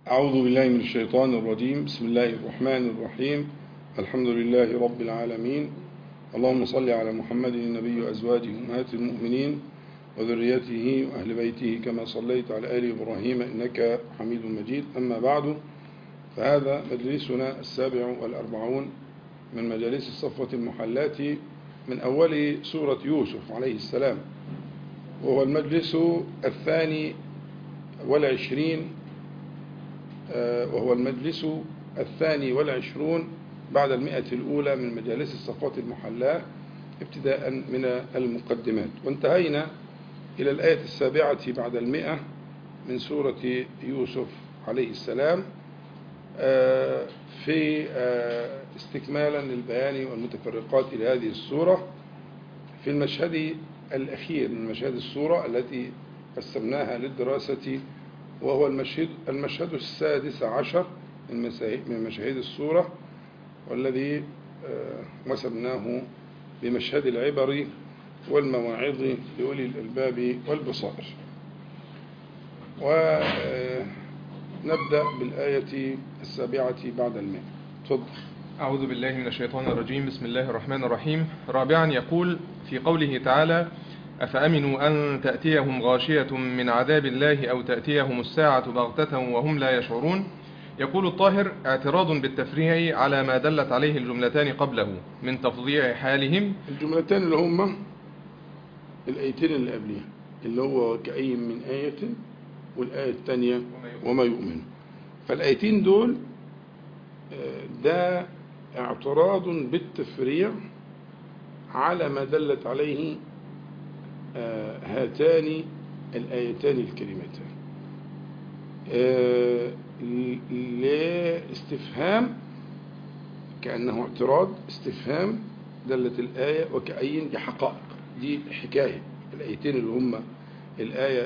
أعوذ بالله من الشيطان الرجيم. بسم الله الرحمن الرحيم. الحمد لله رب العالمين. اللهم صل على محمد النبي وأزواجه أمهات المؤمنين وذريته وأهل بيته كما صليت على آل إبراهيم إنك حميد مجيد. أما بعد، فهذا مجلسنا 47 من مجالس الصفوة المحلات من أول سورة يوسف عليه السلام، وهو المجلس 22 بعد 100 الأولى من مجالس الصفوات المحلاة ابتداء من المقدمات، وانتهينا إلى الآية 7 بعد 100 من سورة يوسف عليه السلام في استكمالا للبيان والمتفرقات إلى هذه السورة في المشهد الأخير من مشاهد السورة التي قسمناها للدراسة، وهو المشهد 16 من مشاهد السورة، والذي وسمناه بمشهد العبر والمواعظ لأولي الألباب والبصائر. ونبدأ بالآية 7 بعد 100. تفضل. أعوذ بالله من الشيطان الرجيم. بسم الله الرحمن الرحيم. رابعا يقول في قوله تعالى: أفأمنوا أن تأتيهم غاشية من عذاب الله أو تأتيهم الساعة بغتة وهم لا يشعرون. يقول الطاهر: اعتراض بالتفريع على ما دلت عليه الجملتان قبله من تفضيع حالهم. الجملتان اللي هما الآيتين اللي قبلها، اللي هو كأي من آية، والآية الثانية وما يؤمن. فالآيتين دول ده اعتراض بالتفريع على ما دلت عليه هاتان الآيتان الكريمتان، لاستفهام، كأنه اعتراض استفهام دلت الآية وكأي دي حقائق، دي حكاية. الآيتين اللي هم الآية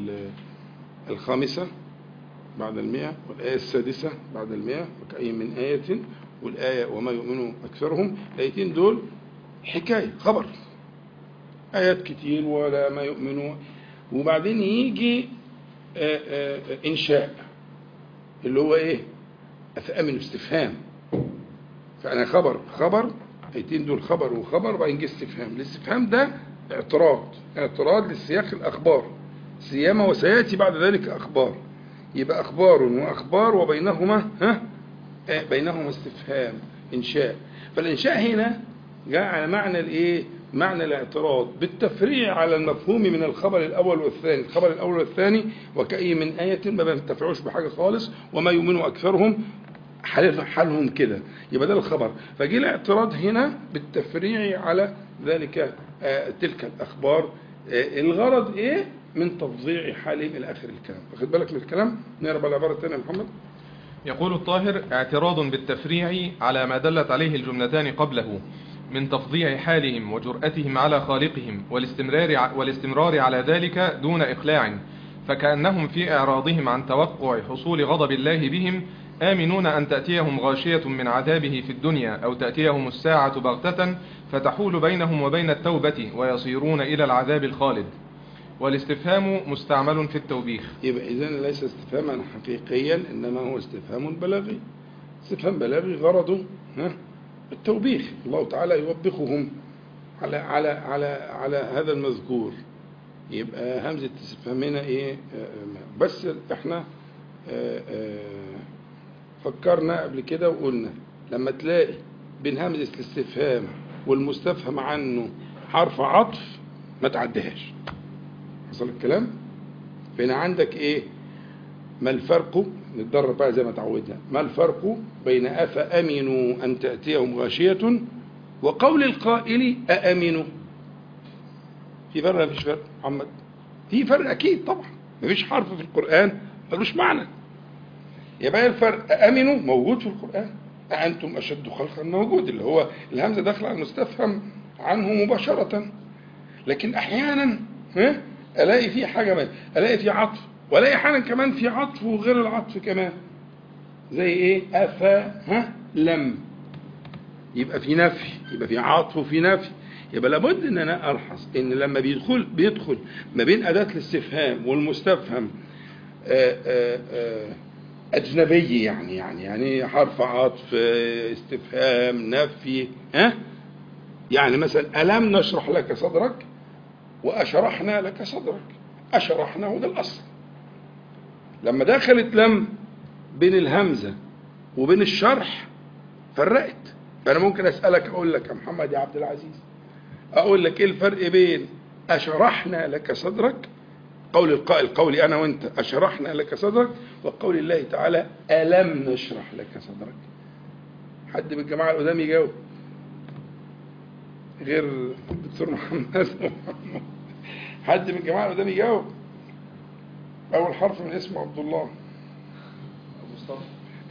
5 بعد 100 والآية 6 بعد 100 وكأي من آية، والآية وما يؤمن أكثرهم. الآيتين دول حكاية، خبر، آيات كتير ولا ما يؤمنون، وبعدين يجي إنشاء اللي هو إيه؟ أفأمن استفهام. فأنا خبر آيتين دول خبر وخبر، وبعدين يجي استفهام. الاستفهام ده اعتراض للسياق الأخبار، سيما وسيأتي بعد ذلك أخبار، يبقى أخبار وأخبار وبينهما بينهما استفهام، إنشاء. فالإنشاء هنا جاء على معنى الإيه؟ معنى الاعتراض بالتفريع على المفهوم من الخبر الأول والثاني. الخبر الأول والثاني وكأي من آية ما بينتفعوش بحاجة خالص، وما يؤمن أكثرهم، حالهم كده، يبقى ده الخبر. فجي الاعتراض هنا بالتفريع على ذلك تلك الأخبار. الغرض إيه؟ من تفضيع حالهم إلى آخر الكلام. واخد بالك من الكلام؟ نقرأ العبارة الثانية يا محمد. يقول الطاهر: اعتراض بالتفريع على ما دلت عليه الجملتان قبله من تفضيع حالهم وجرأتهم على خالقهم والاستمرار على ذلك دون إقلاع، فكأنهم في إعراضهم عن توقع حصول غضب الله بهم آمنون أن تأتيهم غاشية من عذابه في الدنيا أو تأتيهم الساعة بغتة فتحول بينهم وبين التوبة ويصيرون إلى العذاب الخالد. والاستفهام مستعمل في التوبيخ. يبقى إذن ليس استفهاما حقيقيا، إنما هو استفهام بلاغي. استفهام بلاغي غرضه التوبيخ. الله تعالى يوبخهم على هذا المذكور. يبقى همزة استفهامنا إيه؟ بس احنا فكرنا قبل كده وقلنا لما تلاقي بين همزة الاستفهام والمستفهم عنه حرف عطف ما تعديهاش. حصل الكلام؟ فهنا عندك ايه؟ ما الفرق؟ نتدرب بقى زي ما تعودنا. ما الفرق بين أفأمنوا أن تأتيهم غاشية وقول القائل أأمنوا؟ في فرق ولا مفيش فرق محمد؟ في فرق أكيد طبعا، مفيش حرف في القرآن ملوش معنى. يبقى الفرق أأمنوا موجود في القرآن، أأنتم أشد خلقا موجود، اللي هو الهمزة داخله على المستفهم عنه مباشرة. لكن أحيانا ألاقي فيه حاجة، ألاقي فيه عطف، وألاقي أحيانا كمان في عطف وغير العطف كمان، زي إيه؟ لم، يبقى في نفي، يبقى في عطف وفي نفي. يبقى لابد ان انا الحظ ان لما بيدخل ما بين اداة الاستفهام والمستفهم أجنبي يعني حرف عطف، استفهام، نفي، يعني مثلا ألم نشرح لك صدرك وأشرحنا لك صدرك. أشرحنا هو ده الأصل. لما دخلت لم بين الهمزة وبين الشرح فرقت. فأنا ممكن أسألك أقول لك يا محمد يا عبد العزيز، أقول لك إيه الفرق بين أشرحنا لك صدرك قول القائل قولي أنا وأنت أشرحنا لك صدرك، وقول الله تعالى ألم نشرح لك صدرك؟ حد من الجماعة القدام يجاوب غير الدكتور محمد؟ حد من الجماعة القدام يجاوب؟ أول حرف من اسمه عبد الله. مصطفى.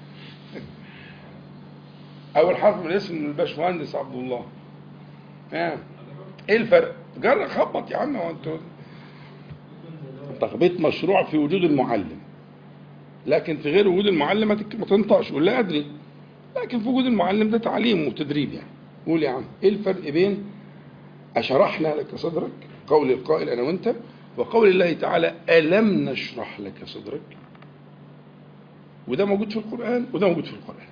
أول حرف من اسم الباشمهندس عبد الله. إيه الفرق؟ جرب خبط يا عم. وأنتوا تخبيط مشروع في وجود المعلم، لكن في غير وجود المعلم ما تنطقش قول لا أدري، لكن في وجود المعلم ده تعليم وتدريب. يعني قول يا عم إيه الفرق بين أشرحنا لك صدرك قول القائل أنا وأنت، وقول الله تعالى ألم نشرح لك صدرك؟ وده موجود في القرآن وده موجود في القرآن.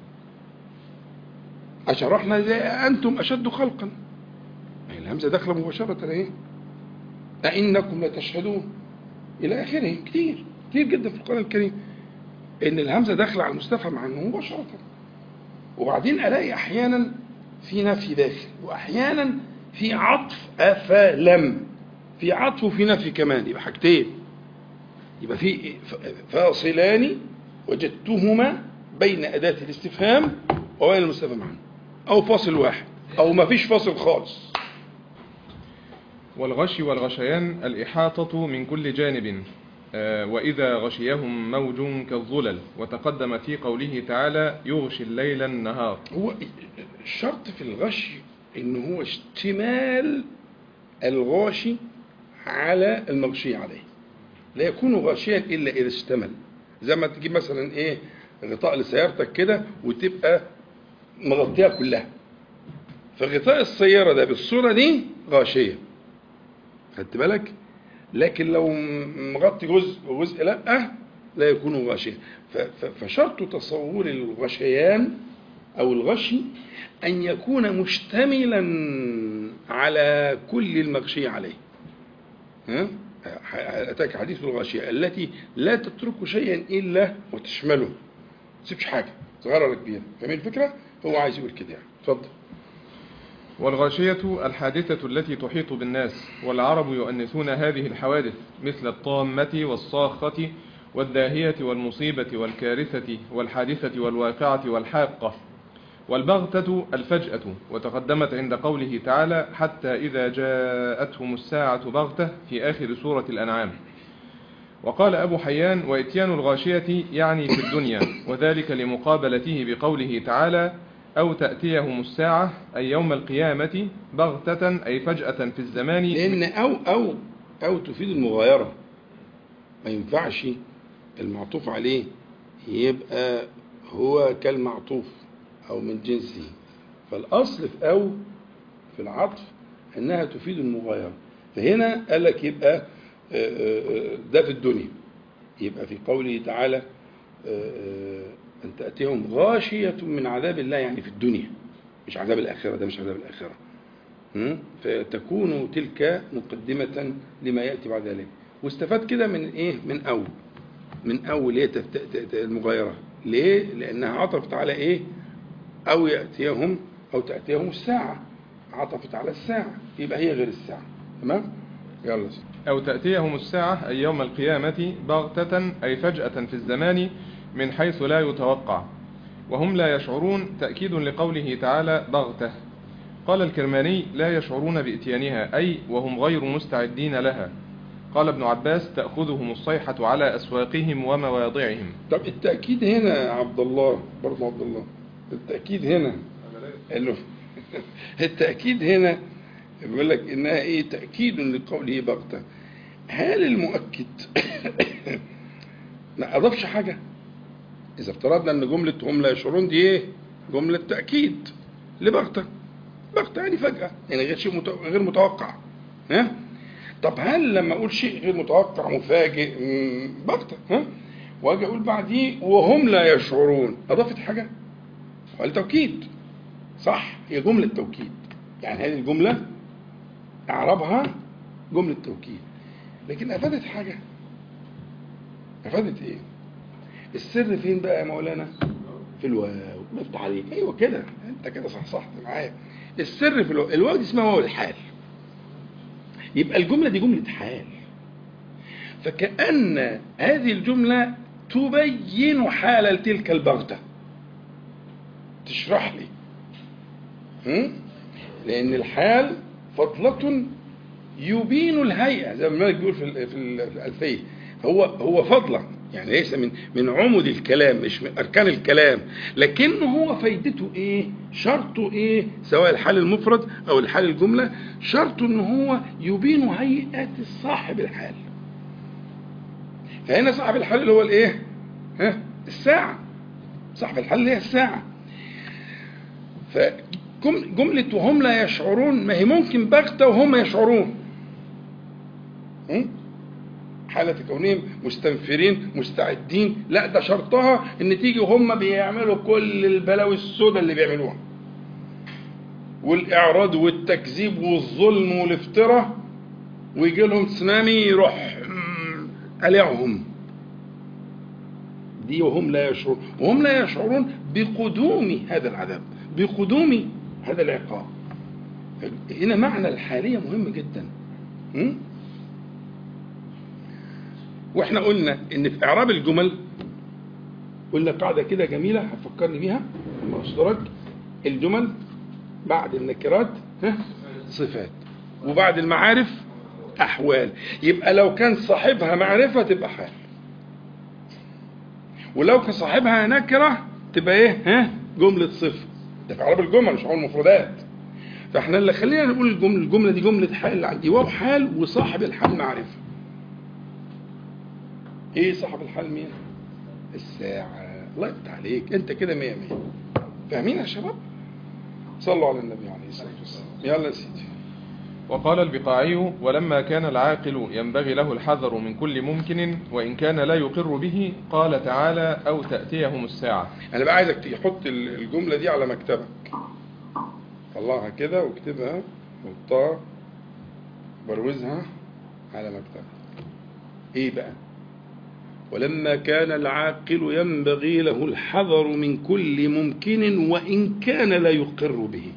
أشرحنا زي أنتم أشد خلقا، الهمزة داخلة مباشرة اهي، أئنكم لتشهدون إلى آخره. كتير جدا في القرآن الكريم إن الهمزة داخلة على المستفهم عنه مباشرة. وبعدين ألاقي أحيانا في نفي داخل، وأحيانا في عطف أفلم، في عطف وفي نفي كمان، يبقى حاجتين. يبقى في فاصلان وجدتهما بين أداة الاستفهام وبين المستفهم عنه، أو فاصل واحد أو ما فيش فاصل خالص. والغشي والغشيان الإحاطة من كل جانب، وإذا غشيهم موج كالظلل. وتقدم في قوله تعالى يغشي الليل النهار. هو الشرط في الغشي إن هو اشتمال الغاشي على المغشي عليه، لا يكون غاشيا إلا إذا اشتمل. زي ما تجيب مثلا إيه غطاء لسيارتك كده وتبقى مغطيها كلها، فغطاء السيارة ده بالصورة دي غاشية، خدت بالك؟ لكن لو مغطي جزء وجزء لا يكون غاشيا. فشرط تصور الغشيان أو الغشي أن يكون مشتملا على كل المغشي عليه. أتاك حديث الغاشية التي لا تترك شيئا إلا وتشمله، ما تسيبش حاجة صغيرة ولا كبيرة. فاهمين الفكرة؟ هو عايز يقول كده يعني. اتفضل. والغاشية الحادثة التي تحيط بالناس، والعرب يؤنثون هذه الحوادث مثل الطامة والصاخة والداهية والمصيبة والكارثة والحادثة والواقعة والحاقة. والبغتة الفجأة، وتقدمت عند قوله تعالى حتى إذا جاءتهم الساعة بغتة في آخر سورة الأنعام. وقال أبو حيان وإتيان الغاشية يعني في الدنيا، وذلك لمقابلته بقوله تعالى أو تأتيهم الساعة أي يوم القيامة بغتة أي فجأة في الزمان. لأن أو تفيد المغايرة، ما ينفعش المعطوف عليه يبقى هو كالمعطوف أو من جنسه. فالأصل في أو في العطف أنها تفيد المغايرة. فهنا قال لك يبقى ده في الدنيا، يبقى في قوله تعالى أن تأتيهم غاشية من عذاب الله، يعني في الدنيا مش عذاب الآخرة، ده مش عذاب الآخرة. فتكون تلك مقدمة لما يأتي بعد ذلك. واستفاد كده من إيه؟ من أول ليه المغايرة. ليه؟ لأنها عطفت على إيه؟ أو يأتيهم أو تأتيهم الساعة، عطفت على الساعة، يبقى هي غير الساعة. تمام؟ يلا. أو تأتيهم الساعة أي يوم القيامة بغتة أي فجأة في الزمان من حيث لا يتوقع، وهم لا يشعرون تأكيد لقوله تعالى بغتة. قال الكرماني لا يشعرون بإتيانها أي وهم غير مستعدين لها. قال ابن عباس تأخذهم الصيحة على أسواقهم ومواضعهم. طب التأكيد هنا عبد الله، برضه عبد الله، التأكيد هنا التأكيد هنا بيقول لك إنها إيه؟ تأكيد لقوله بغتة. هل المؤكد ما أضافش حاجة؟ إذا افترضنا أن جملة هم لا يشعرون دي إيه؟ جملة تأكيد لبغتة. بغتة يعني فجأة، يعني غير شيء غير متوقع. طب هل لما أقول شيء غير متوقع مفاجئ بغتة، واجي اقول بعديه وهم لا يشعرون، اضافت حاجه؟ التوكيد صح، هي جمله توكيد، يعني هذه الجمله اعربها جمله توكيد، لكن افادت حاجه؟ افادت ايه؟ السر فين بقى يا مولانا؟ في الواو. بفتح عليك، ايوه كده، انت كده صحصحت معايا. السر في الواو. الواو دي اسمها واو الحال، يبقى الجمله دي جمله حال، فكأن هذه الجمله تبين حال تلك البغته، تشرح لي. لان الحال فضله يبين الهيئه، زي ما الملك بيقول في الألفية، هو فضلا، يعني ليس من عمد الكلام، مش من أركان الكلام، لكنه هو فايدته إيه؟ شرطه إيه؟ سواء الحال المفرد أو الحال الجملة، شرطه إنه هو يبين هيئة صاحب الحال. فهنا صاحب الحال اللي هو الإيه؟ الساعة. صاحب الحال اللي هي الساعة. فجملة وهم لا يشعرون، ما هي ممكن بغتة وهم يشعرون، حالة كونهم مستنفرين مستعدين، لا ده شرطها ان تيجي وهم بيعملوا كل البلاوي السوداء اللي بيعملوها، والاعراض والتكذيب والظلم والافتراء، ويجي لهم تسونامي يروح قلعهم. دي وهم لا يشعرون، وهم لا يشعرون بقدوم هذا العذاب، بقدوم هذا العقاب. هنا معنى الحالية مهم جدا. واحنا قلنا ان في اعراب الجمل قلنا قاعده كده جميله هتفكرني بيها لما اشترك. الجمل بعد النكرات صفات، وبعد المعارف احوال. يبقى لو كان صاحبها معرفه تبقى حال، ولو كان صاحبها نكره تبقى ايه؟ جمله صفه. ده في اعراب الجمل مش هقول المفردات. فاحنا اللي خلينا نقول الجمله دي جمله حال، عندي واو حال وصاحب الحال معرفه. ايه صاحب الحال مين؟ الساعة. الله يفتح عليك، انت كده 100 100. فاهمين يا شباب؟ صلوا على النبي عليه الصلاة والسلام. يلا يا سيدي. وقال البقاعي: ولما كان العاقل ينبغي له الحذر من كل ممكن وإن كان لا يقر به، قال تعالى: أو تأتيهم الساعة. أنا بقى عايزك تحط الجملة دي على مكتبك، طلعها كده واكتبها، حطها، بروزها على مكتبك. ايه بقى؟ ولما كان العاقل ينبغي له الحذر من كل ممكن وإن كان لا يقر به.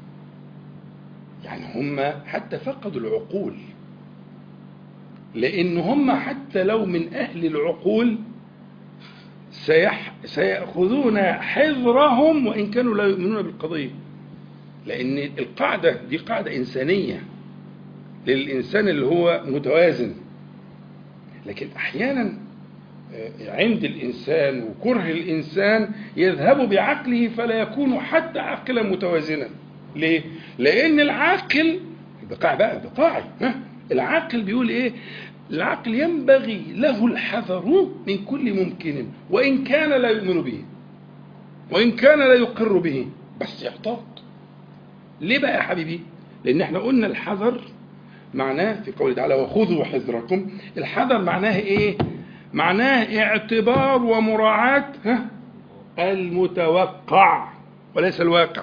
يعني هم حتى فقدوا العقول، لأن هم حتى لو من أهل العقول سيأخذون حذرهم وإن كانوا لا يؤمنون بالقضية. لأن القاعدة دي قاعدة إنسانية للإنسان اللي هو متوازن، لكن أحيانا عند الإنسان وكره الإنسان يذهب بعقله فلا يكون حتى عاقلا متوازنا. ليه؟ لأن العاقل بقاعي العاقل بيقول إيه؟ العاقل ينبغي له الحذر من كل ممكن وإن كان لا يؤمن به وإن كان لا يقر به، بس يحتاط. ليه بقى يا حبيبي؟ لأن احنا قلنا الحذر معناه في قوله تعالى: وخذوا حذركم. الحذر معناه إيه؟ معناه اعتبار ومراعاة المتوقع وليس الواقع.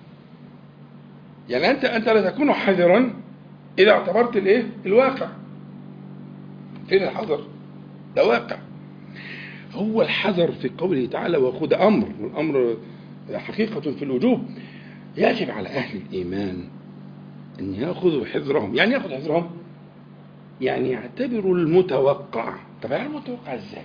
يعني أنت لا تكون حذرا إذا اعتبرت الإيه؟ الواقع. فين الحذر؟ ده واقع. هو الحذر في قوله تعالى: وخذ أمر، والأمر حقيقة في الوجوب. يجب على أهل الإيمان أن يأخذوا حذرهم. يعني يأخذ حذرهم يعني يعتبروا المتوقع. طب يعني المتوقع ازاي؟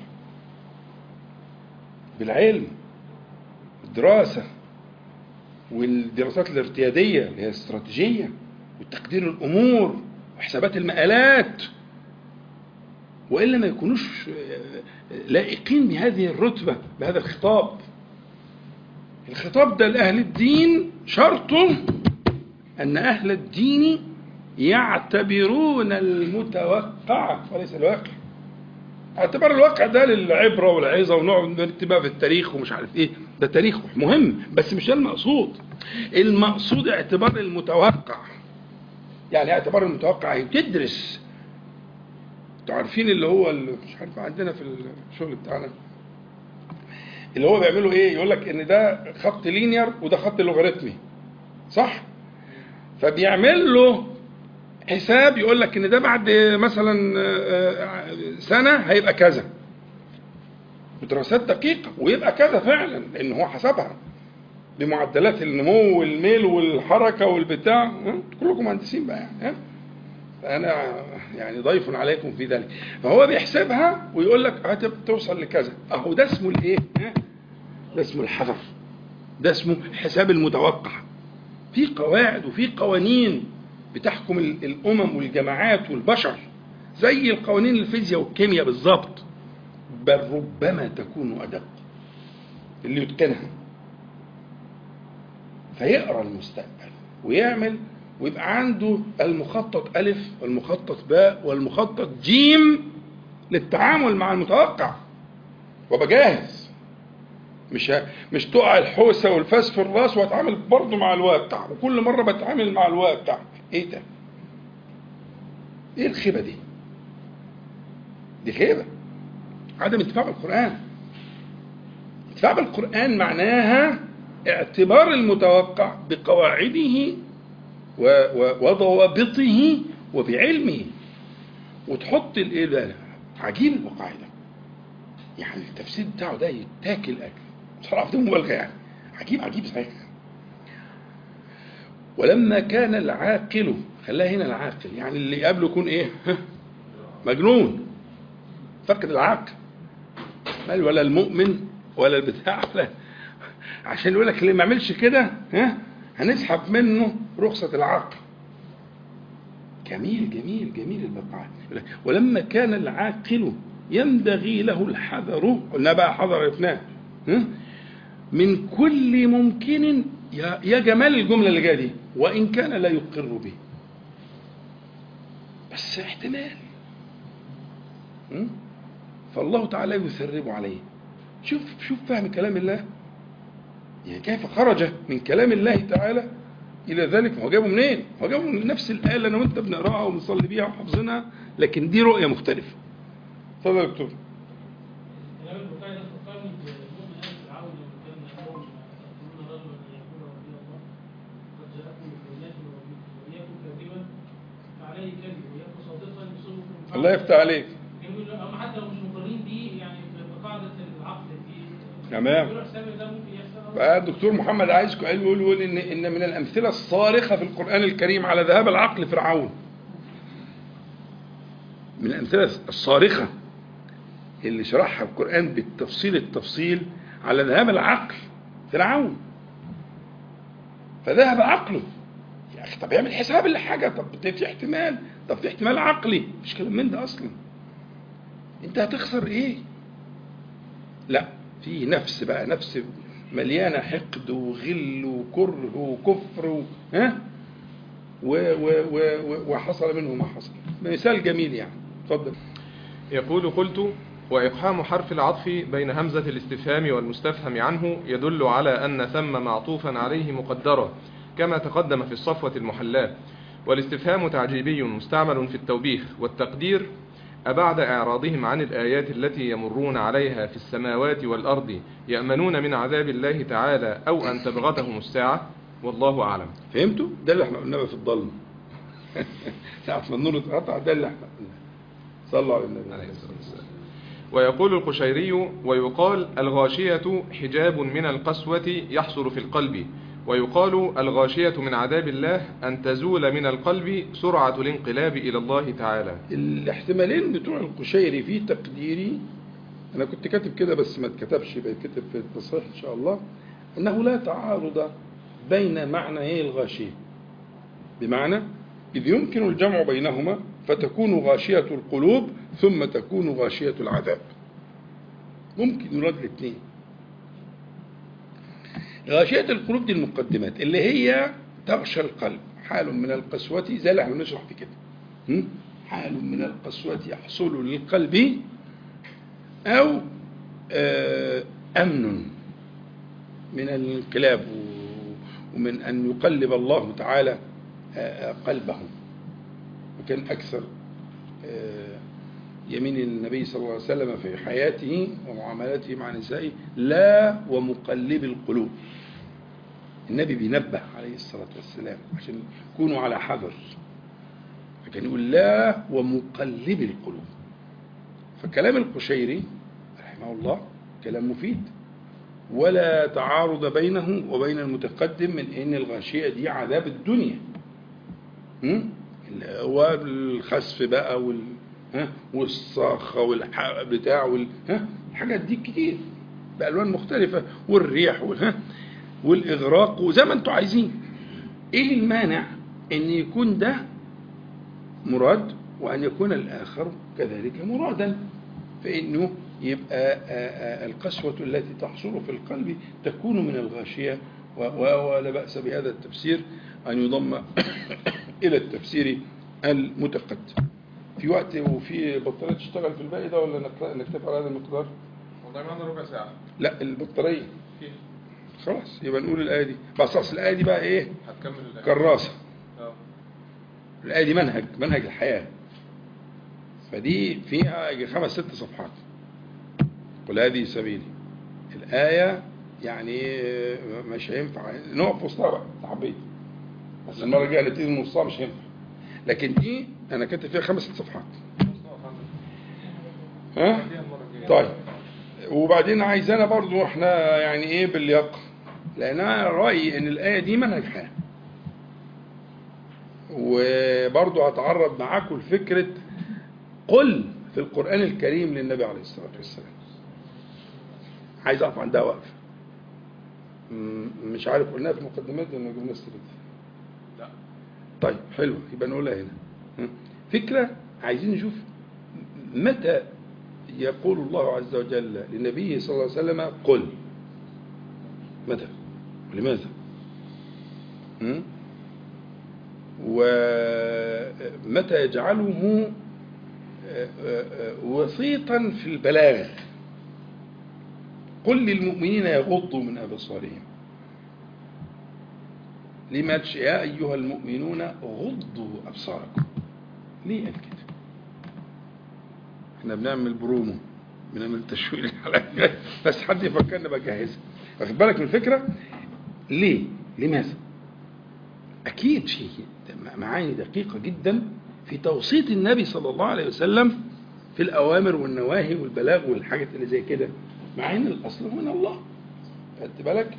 بالعلم، الدراسة، والدراسات الارتيادية اللي هي الاستراتيجية، وتقدير الأمور، وحسابات المآلات، وإلا ما يكونوش لائقين بهذه الرتبة، بهذا الخطاب. الخطاب ده لأهل الدين شرطه أن أهل الدين يعتبرون المتوقع وليس الواقع. اعتبار الواقع ده للعبرة والعظة، ونوع من الاتباع في التاريخ ومش عارف ايه، ده تاريخ مهم بس مش ده المقصود. المقصود اعتبار المتوقع. يعني اعتبار المتوقع تدرس انتوا عارفين اللي هو مش عارف عندنا في الشغل بتاعنا اللي هو بيعملوا ايه، يقول لك ان ده خط لينير وده خط لوغاريتمي، صح؟ فبيعمل له حساب يقول لك ان ده بعد مثلا سنة هيبقى كذا، بدراسات دقيقة، ويبقى كذا فعلا لان هو حسبها بمعدلات النمو والميل والحركة والبتاع. كلكم مهندسين بقى يعني، فأنا يعني ضيف عليكم في ذلك. فهو بيحسبها ويقول لك هتوصل لكذا. أهو ده اسمه الإيه؟ ده اسمه الحذر، ده اسمه حساب المتوقع. في قواعد وفي قوانين بتحكم الأمم والجماعات والبشر زي القوانين الفيزياء والكيمياء بالضبط، بل ربما تكون أدق اللي يتقنها. فيقرأ المستقبل ويعمل، ويبقى عنده المخطط ألف والمخطط باء والمخطط جيم للتعامل مع المتوقع، وبجاهز. مش تقع الحوسة والفاس في الراس واتعامل برضه مع الواقع، وكل مرة بتعامل مع الواقع. ايه ده؟ ايه الخيبة دي؟ دي خيبة، عدم اتباع بالقرآن. اتباع بالقرآن معناها اعتبار المتوقع بقواعده وضوابطه وبعلمه، وتحط الايه ده. عجيب الوقائع ده، يعني التفسير بتاعه ده يتاكل اكل بصراحه، ده مبالغه يعني، عجيب صحيح. ولما كان العاقل، خلاها هنا العاقل، يعني اللي قبله يكون ايه؟ مجنون فقد العقل، ولا المؤمن ولا البتاع، لا. عشان يقول لك اللي ما يعملش كده هنسحب منه رخصة العقل. جميل البقاء. ولما كان العاقل ينبغي له الحذر، قلنا بقى حذر عرفناه، من كل ممكن. يا جمال الجملة اللي جايه دي، وإن كان لا يقر به، بس احتمال. فالله تعالى يثرب عليه. شوف فهم كلام الله، يعني كيف خرج من كلام الله تعالى إلى ذلك. هو جابه منين؟ هو جابه من نفس الآية اللي أنا وأنت بنقراها وبنصلي بيها وحافظينها، لكن دي رؤية مختلفة. اتفضل يا دكتور. كلام البخاري ده فكرني بمؤمن آل فرعون لما كان يقولون تقتلون رجلا أن يقول ربي الله قد جاءكم بالبينات من ربكم وإياكم كاذبا فعليه كذب وإياكم صادقا يصيبكم. الله يفتح عليك. هم حتى لو مش مقرين بيه، يعني بقاعدة العقل دي تمام. ده ممكن يحصل. بقى الدكتور محمد عايزكم يقول إن من الأمثلة الصارخة في القرآن الكريم على ذهاب العقل فرعون. من الأمثلة الصارخة اللي شرحها القرآن التفصيل على ذهاب العقل فرعون. فذهب عقله يا أخي، طب يعمل حساب لحاجة، طب في احتمال عقلي، مش كلام من ده أصلا. انت هتخسر ايه؟ لا، في نفس بقى، نفس مليانة حقد وغل وكره وكفر وحصل منه ما حصل. مثال جميل يعني. اتفضل. يقول: قلت: وإقحام حرف العطف بين همزة الاستفهام والمستفهم عنه يدل على أن ثم معطوفا عليه مقدرا كما تقدم في الصفوة المحلاة، والاستفهام تعجيبي مستعمل في التوبيخ والتقدير: أبعد إعراضهم عن الآيات التي يمرون عليها في السماوات والأرض يأمنون من عذاب الله تعالى أو أن تبغتهم الساعة؟ والله أعلم. فهمتوا؟ ده اللي احنا قلناه في الظلم. ساعة ما النور اتقطع، ده اللي احنا قلناه. صلوا على النبي عليه الصلاة والسلام. ويقول القشيري: ويقال الغاشية حجاب من القسوة يحصل في القلب، ويقال الغاشية من عذاب الله أن تزول من القلب سرعة الانقلاب إلى الله تعالى. الاحتمالين بتوع القشيري في تقديري، أنا كنت كاتب كده بس ما اتكتبش، بيتكتب في التصحيح إن شاء الله، أنه لا تعارض بين معنى الغاشية، بمعنى إذ يمكن الجمع بينهما فتكون غاشية القلوب ثم تكون غاشية العذاب. ممكن يراد الاثنين. غاشية القلوب دي المقدمات اللي هي تغشى القلب، حال من القسوة زي اللي احنا بنشرح في كده، حال من القسوة يحصل للقلب، أو أمن من الانقلاب ومن أن يقلب الله تعالى قلبه. وكان أكثر يمين النبي صلى الله عليه وسلم في حياته ومعاملاته مع نسائه: لا ومقلب القلوب. النبي بينبه عليه الصلاة والسلام عشان يكونوا على حذر، فكان يقول: لا ومقلب القلوب. فكلام القشيري رحمه الله كلام مفيد، ولا تعارض بينه وبين المتقدم من ان الغاشية دي عذاب الدنيا، والخسف بقى والصاخة بتاع الحاجات دي كتير بألوان مختلفة، والريح والإغراق، وزي ما انتوا عايزين. ايه المانع ان يكون ده مراد وان يكون الآخر كذلك مرادا؟ فإنه يبقى القسوة التي تحصل في القلب تكون من الغاشية، ولا بأس بهذا التفسير أن يضم إلى التفسير المتقدم. في وقت وفي بطارية تشتغل في الباقي ده، ولا نكتفي على هذا المقدار؟ والله معنا ربع ساعة. لا، البطارية خلاص، يبقى نقول الآية دي بس. أصل الآية دي بقى إيه؟ هتكمل الآية كراسة. الآية دي منهج الحياة، فدي فيها 5-6 صفحات. قل هذه سبيلي. الآية يعني مش هينفع نقف وسطها بقى، حبيت بس المرة الجاية نبتدي نصها مش هينفع. لكن دي أنا كاتب فيها 5-6 صفحات. ها؟ طيب، وبعدين عايزانا برضو احنا يعني ايه باللياقة، لأن أنا رأيي إن الآية دي منهج حياة. وبرضو هتعرض معاكم لفكرة قل في القرآن الكريم للنبي عليه الصلاة والسلام. عايز أقف عندها وقف، مش عارف قلناها في مقدمات ولا جبنا السيرة؟ لا. طيب حلو، يبقى نقولها هنا. فكرة عايزين نشوف متى يقول الله عز وجل لنبيه صلى الله عليه وسلم قل، متى ولماذا؟ ومتى يجعله وسيطا في البلاغ. قل للمؤمنين يغضوا من أبصارهم. لما يا أيها المؤمنون غضوا أبصاركم. ليه قال كده؟ احنا بنعمل برومو، بنعمل تشويق بس حد يفكرنا بجهزها. واخد بالك من الفكرة؟ ليه؟ لماذا؟ أكيد شيء معاني دقيقة جدا في توصية النبي صلى الله عليه وسلم في الأوامر والنواهي والبلاغ والحاجات اللي زي كده، مع ان الاصل من الله. خدت بالك؟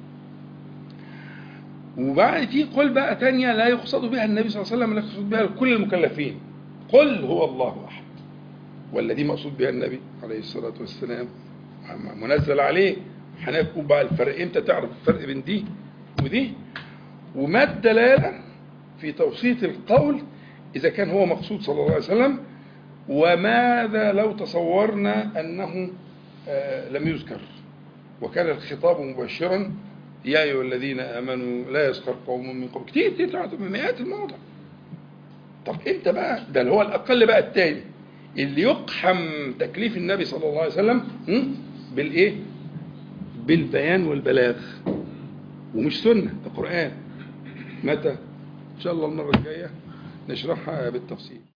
وبعد في قل بقى تانية لا يقصد بها النبي صلى الله عليه وسلم، لا يقصد بها كل المكلفين. قل هو الله احد، ولا دي مقصود بها النبي عليه الصلاة والسلام منزل عليه. هنقول بقى الفرق امتى تعرف الفرق بين دي ودي، وما الدلالة في توصية القول اذا كان هو مقصود صلى الله عليه وسلم، وماذا لو تصورنا انه لم يذكر وكان الخطاب مباشرا: يا أيها الذين آمنوا لا يسخر قوم من قوم. كتير تعرف مئات المواضع. طب امتى بقى ده اللي هو الأقل بقى التاني اللي يقحم تكليف النبي صلى الله عليه وسلم بالإيه؟ بالبيان والبلاغ، ومش سنة، ده قرآن. متى؟ إن شاء الله المرة الجاية نشرحها بالتفصيل.